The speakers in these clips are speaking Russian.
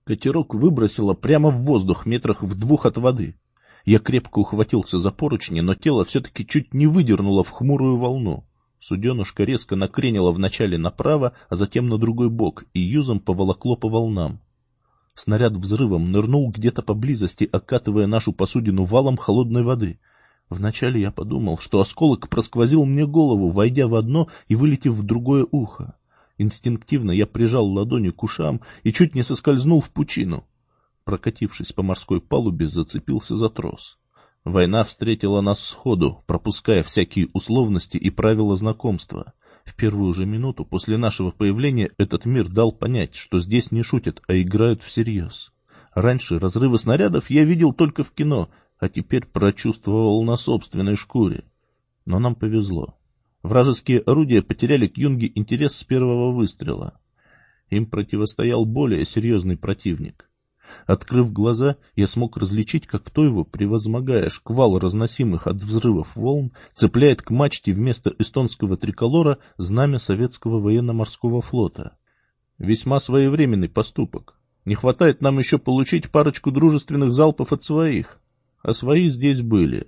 Катерок выбросило прямо в воздух метрах в 2 от воды. Я крепко ухватился за поручни, но тело все-таки чуть не выдернуло в хмурую волну. Суденушка резко накренило вначале направо, а затем на другой бок, и юзом поволокло по волнам. Снаряд взрывом нырнул где-то поблизости, окатывая нашу посудину валом холодной воды. Вначале я подумал, что осколок просквозил мне голову, войдя в одно и вылетев в другое ухо. Инстинктивно я прижал ладони к ушам и чуть не соскользнул в пучину. Прокатившись по морской палубе, зацепился за трос. Война встретила нас сходу, пропуская всякие условности и правила знакомства. В первую же минуту после нашего появления этот мир дал понять, что здесь не шутят, а играют всерьез. Раньше разрывы снарядов я видел только в кино, а теперь прочувствовал на собственной шкуре. Но нам повезло. Вражеские орудия потеряли к Юнге интерес с первого выстрела. Им противостоял более серьезный противник. Открыв глаза, я смог различить, как Тойву, превозмогая шквал разносимых от взрывов волн, цепляет к мачте вместо эстонского триколора знамя советского военно-морского флота. Весьма своевременный поступок. Не хватает нам еще получить парочку дружественных залпов от своих. А свои здесь были.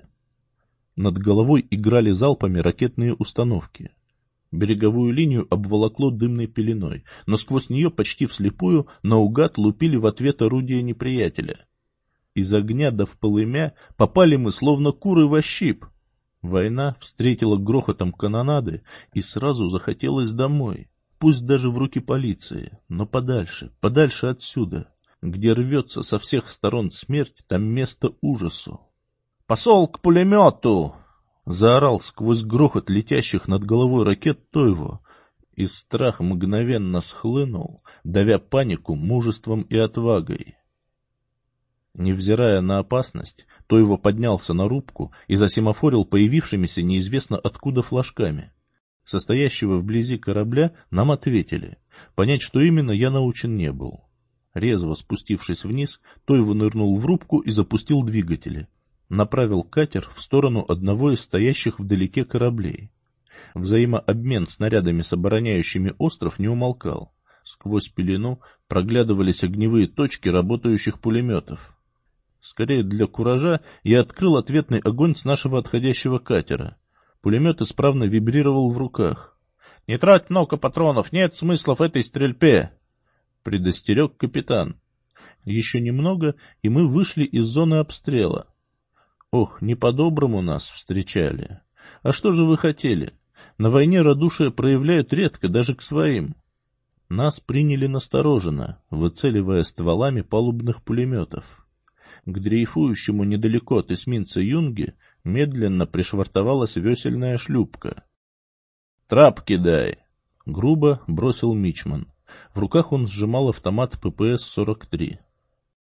Над головой играли залпами ракетные установки. Береговую линию обволокло дымной пеленой, но сквозь нее почти вслепую наугад лупили в ответ орудия неприятеля. Из огня до вполымя попали мы, словно куры во щип. Война встретила грохотом канонады, и сразу захотелось домой, пусть даже в руки полиции, но подальше, подальше отсюда. Где рвется со всех сторон смерть, там место ужасу. «Посол к пулемету!» — заорал сквозь грохот летящих над головой ракет Тойво, и страх мгновенно схлынул, давя панику мужеством и отвагой. Невзирая на опасность, Тойво поднялся на рубку и засемафорил появившимися неизвестно откуда флажками. Состоящего вблизи корабля нам ответили. Понять, что именно, я научен не был. Резво спустившись вниз, Тойво нырнул в рубку и запустил двигатели. Направил катер в сторону одного из стоящих вдалеке кораблей. Взаимообмен снарядами с обороняющими остров не умолкал. Сквозь пелену проглядывались огневые точки работающих пулеметов. Скорее для куража я открыл ответный огонь с нашего отходящего катера. Пулемет исправно вибрировал в руках. — Не трать много патронов, нет смысла в этой стрельбе! — предостерег капитан. Еще немного, и мы вышли из зоны обстрела. Ох, не по-доброму нас встречали. А что же вы хотели? На войне радушие проявляют редко, даже к своим. Нас приняли настороженно, выцеливая стволами палубных пулеметов. К дрейфующему недалеко от эсминца Юнге медленно пришвартовалась весельная шлюпка. — Трап кидай! — грубо бросил мичман. В руках он сжимал автомат ППС-43.